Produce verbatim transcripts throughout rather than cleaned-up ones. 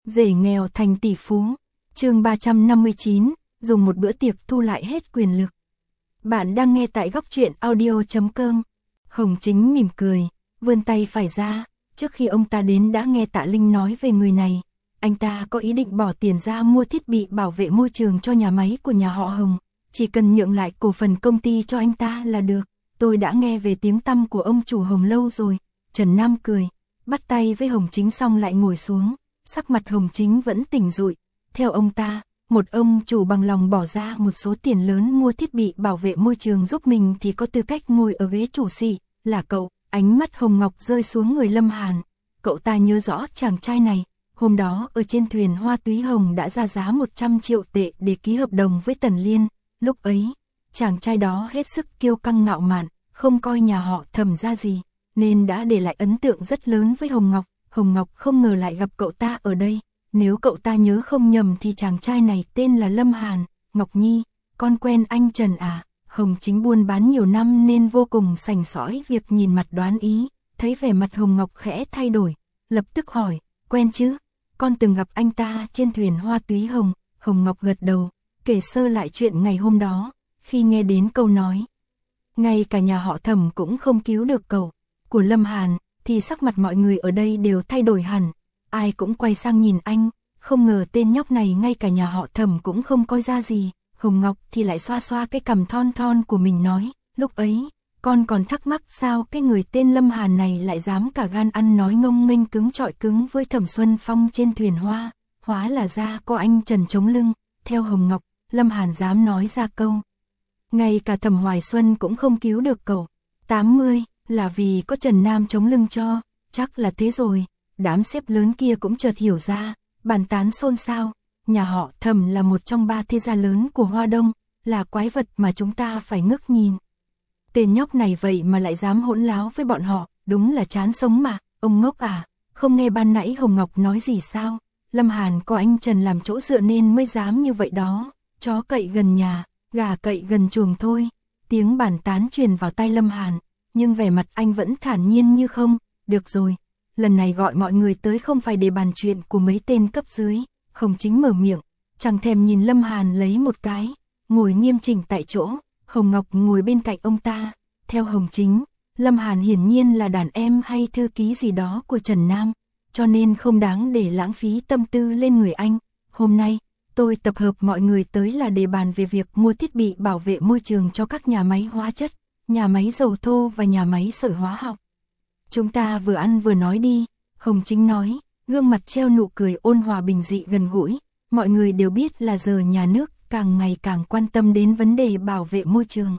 Rể nghèo thành tỷ phú. Chương ba trăm năm mươi chín, dùng một bữa tiệc thu lại hết quyền lực. Bạn đang nghe tại góc truyện audio chấm com. Hồng Chính mỉm cười, vươn tay phải ra, trước khi ông ta đến đã nghe Tạ Linh nói về người này. Anh ta có ý định bỏ tiền ra mua thiết bị bảo vệ môi trường cho nhà máy của nhà họ Hồng, chỉ cần nhượng lại cổ phần công ty cho anh ta là được. Tôi đã nghe về tiếng tăm của ông chủ Hồng lâu rồi. Trần Nam cười, bắt tay với Hồng Chính xong lại ngồi xuống, sắc mặt Hồng Chính vẫn tỉnh rụi. Theo ông ta, một ông chủ bằng lòng bỏ ra một số tiền lớn mua thiết bị bảo vệ môi trường giúp mình thì có tư cách ngồi ở ghế chủ sĩ, là cậu. Ánh mắt Hồng Ngọc rơi xuống người Lâm Hàn. Cậu ta nhớ rõ chàng trai này, hôm đó ở trên thuyền Hoa Túy Hồng đã ra giá một trăm triệu tệ để ký hợp đồng với Tần Liên. Lúc ấy, chàng trai đó hết sức kiêu căng ngạo mạn, không coi nhà họ Thẩm ra gì, nên đã để lại ấn tượng rất lớn với Hồng Ngọc. Hồng Ngọc không ngờ lại gặp cậu ta ở đây. Nếu cậu ta nhớ không nhầm thì chàng trai này tên là Lâm Hàn. Ngọc Nhi, con quen anh Trần à? Hồng Chính buôn bán nhiều năm nên vô cùng sành sỏi việc nhìn mặt đoán ý. Thấy vẻ mặt Hồng Ngọc khẽ thay đổi, lập tức hỏi, quen chứ? Con từng gặp anh ta trên thuyền Hoa Túy Hồng. Hồng Ngọc gật đầu, kể sơ lại chuyện ngày hôm đó. Khi nghe đến câu nói, ngay cả nhà họ Thẩm cũng không cứu được cậu của Lâm Hàn, thì sắc mặt mọi người ở đây đều thay đổi hẳn. Ai cũng quay sang nhìn anh, không ngờ tên nhóc này ngay cả nhà họ Thẩm cũng không coi ra gì. Hồng Ngọc thì lại xoa xoa cái cằm thon thon của mình nói, lúc ấy, con còn thắc mắc sao cái người tên Lâm Hàn này lại dám cả gan ăn nói ngông nghênh cứng trọi cứng với Thẩm Xuân Phong trên thuyền hoa, hóa là ra có anh Trần chống lưng. Theo Hồng Ngọc, Lâm Hàn dám nói ra câu, ngay cả Thẩm Hoài Xuân cũng không cứu được cậu. tám mươi, là vì có Trần Nam chống lưng cho, chắc là thế rồi. Đám sếp lớn kia cũng chợt hiểu ra, bàn tán xôn xao. Nhà họ Thẩm là một trong ba thế gia lớn của Hoa Đông, là quái vật mà chúng ta phải ngước nhìn. Tên nhóc này vậy mà lại dám hỗn láo với bọn họ, đúng là chán sống mà. Ông ngốc à, không nghe ban nãy Hồng Ngọc nói gì sao? Lâm Hàn có anh Trần làm chỗ dựa nên mới dám như vậy đó. Chó cậy gần nhà, gà cậy gần chuồng thôi. Tiếng bàn tán truyền vào tai Lâm Hàn, nhưng vẻ mặt anh vẫn thản nhiên như không. Được rồi, lần này gọi mọi người tới không phải để bàn chuyện của mấy tên cấp dưới. Hồng Chính mở miệng, chẳng thèm nhìn Lâm Hàn lấy một cái, ngồi nghiêm chỉnh tại chỗ. Hồng Ngọc ngồi bên cạnh ông ta. Theo Hồng Chính, Lâm Hàn hiển nhiên là đàn em hay thư ký gì đó của Trần Nam, cho nên không đáng để lãng phí tâm tư lên người anh. Hôm nay, tôi tập hợp mọi người tới là để bàn về việc mua thiết bị bảo vệ môi trường cho các nhà máy hóa chất, nhà máy dầu thô và nhà máy sợi hóa học. Chúng ta vừa ăn vừa nói đi, Hồng Chính nói, gương mặt treo nụ cười ôn hòa bình dị gần gũi. Mọi người đều biết là giờ nhà nước càng ngày càng quan tâm đến vấn đề bảo vệ môi trường.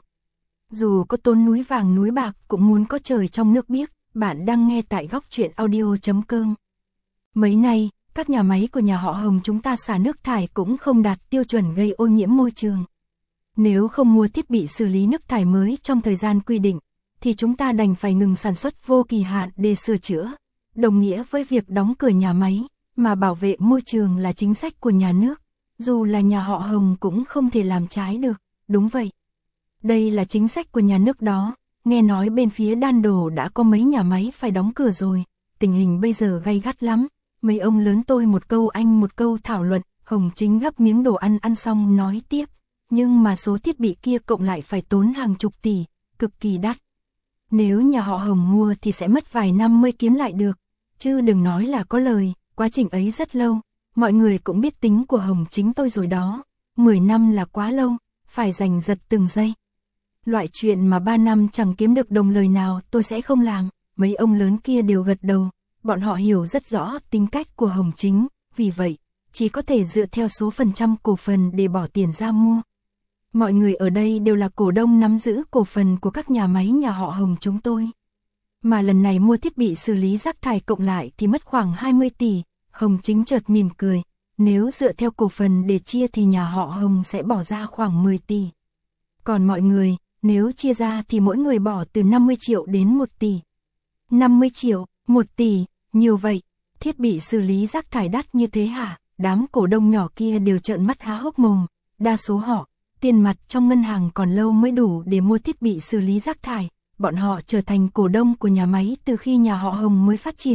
Dù có tốn núi vàng núi bạc cũng muốn có trời trong nước biếc. Bạn đang nghe tại góc truyện audio chấm com. Mấy nay, các nhà máy của nhà họ Hồng chúng ta xả nước thải cũng không đạt tiêu chuẩn gây ô nhiễm môi trường. Nếu không mua thiết bị xử lý nước thải mới trong thời gian quy định, thì chúng ta đành phải ngừng sản xuất vô kỳ hạn để sửa chữa, đồng nghĩa với việc đóng cửa nhà máy, mà bảo vệ môi trường là chính sách của nhà nước, dù là nhà họ Hồng cũng không thể làm trái được. Đúng vậy, đây là chính sách của nhà nước đó. Nghe nói bên phía Đan Đổ đã có mấy nhà máy phải đóng cửa rồi, tình hình bây giờ gay gắt lắm. Mấy ông lớn tôi một câu anh một câu thảo luận. Hồng Chính gắp miếng đồ ăn ăn xong nói tiếp, nhưng mà số thiết bị kia cộng lại phải tốn hàng chục tỷ, cực kỳ đắt. Nếu nhà họ Hồng mua thì sẽ mất vài năm mới kiếm lại được, chứ đừng nói là có lời. Quá trình ấy rất lâu, mọi người cũng biết tính của Hồng Chính tôi rồi đó. mười năm là quá lâu, phải giành giật từng giây. Loại chuyện mà ba năm chẳng kiếm được đồng lời nào tôi sẽ không làm. Mấy ông lớn kia đều gật đầu, bọn họ hiểu rất rõ tính cách của Hồng Chính, vì vậy, chỉ có thể dựa theo số phần trăm cổ phần để bỏ tiền ra mua. Mọi người ở đây đều là cổ đông nắm giữ cổ phần của các nhà máy nhà họ Hồng chúng tôi. Mà lần này mua thiết bị xử lý rác thải cộng lại thì mất khoảng hai mươi tỷ. Hồng Chính chợt mỉm cười, nếu dựa theo cổ phần để chia thì nhà họ Hồng sẽ bỏ ra khoảng mười tỷ. Còn mọi người, nếu chia ra thì mỗi người bỏ từ năm mươi triệu đến một tỷ. năm mươi triệu, một tỷ, nhiều vậy, thiết bị xử lý rác thải đắt như thế hả? Đám cổ đông nhỏ kia đều trợn mắt há hốc mồm. Đa số họ, tiền mặt trong ngân hàng còn lâu mới đủ để mua thiết bị xử lý rác thải. Bọn họ trở thành cổ đông của nhà máy từ khi nhà họ Hồng mới phát triển.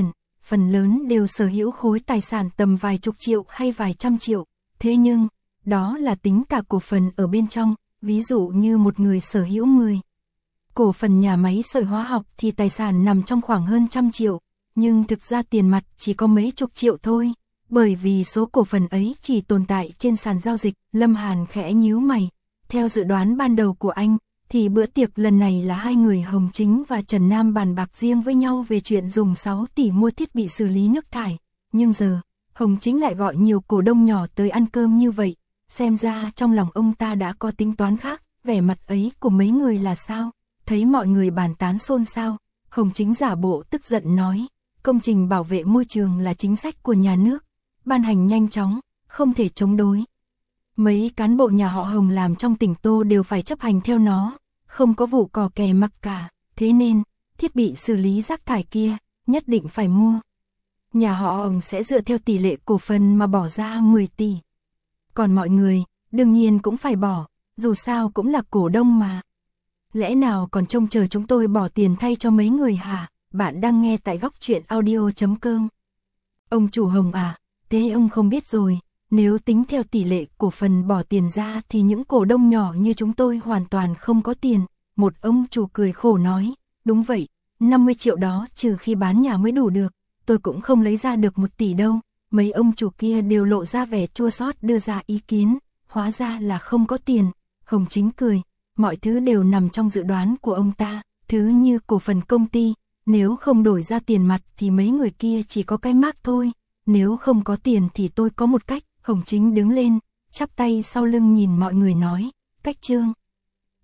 phần lớn đều sở hữu khối tài sản tầm vài chục triệu hay vài trăm triệu. Thế nhưng, đó là tính cả cổ phần ở bên trong, ví dụ như một người sở hữu mười cổ phần nhà máy sợi hóa học thì tài sản nằm trong khoảng hơn trăm triệu, nhưng thực ra tiền mặt chỉ có mấy chục triệu thôi, bởi vì số cổ phần ấy chỉ tồn tại trên sàn giao dịch. Lâm Hàn khẽ nhíu mày, theo dự đoán ban đầu của anh, thì bữa tiệc lần này là hai người Hồng Chính và Trần Nam bàn bạc riêng với nhau về chuyện dùng sáu tỷ mua thiết bị xử lý nước thải, nhưng giờ, Hồng Chính lại gọi nhiều cổ đông nhỏ tới ăn cơm như vậy, xem ra trong lòng ông ta đã có tính toán khác. Vẻ mặt ấy của mấy người là sao? Thấy mọi người bàn tán xôn xao, Hồng Chính giả bộ tức giận nói, công trình bảo vệ môi trường là chính sách của nhà nước, ban hành nhanh chóng, không thể chống đối. Mấy cán bộ nhà họ Hồng làm trong tỉnh Tô đều phải chấp hành theo nó, không có vụ cò kè mặc cả, thế nên, thiết bị xử lý rác thải kia, nhất định phải mua. Nhà họ Hồng sẽ dựa theo tỷ lệ cổ phần mà bỏ ra mười tỷ. Còn mọi người, đương nhiên cũng phải bỏ, dù sao cũng là cổ đông mà. Lẽ nào còn trông chờ chúng tôi bỏ tiền thay cho mấy người hả? Bạn đang nghe tại góc truyện audio chấm com. Ông chủ Hồng à, thế ông không biết rồi, nếu tính theo tỷ lệ cổ phần bỏ tiền ra thì những cổ đông nhỏ như chúng tôi hoàn toàn không có tiền. Một ông chủ cười khổ nói, đúng vậy, năm mươi triệu đó trừ khi bán nhà mới đủ được, tôi cũng không lấy ra được một tỷ đâu. Mấy ông chủ kia đều lộ ra vẻ chua xót đưa ra ý kiến, hóa ra là không có tiền. Hồng Chính cười, mọi thứ đều nằm trong dự đoán của ông ta, thứ như cổ phần công ty, nếu không đổi ra tiền mặt thì mấy người kia chỉ có cái mác thôi, nếu không có tiền thì tôi có một cách. Hồng Chính đứng lên, chắp tay sau lưng nhìn mọi người nói, cách Trương.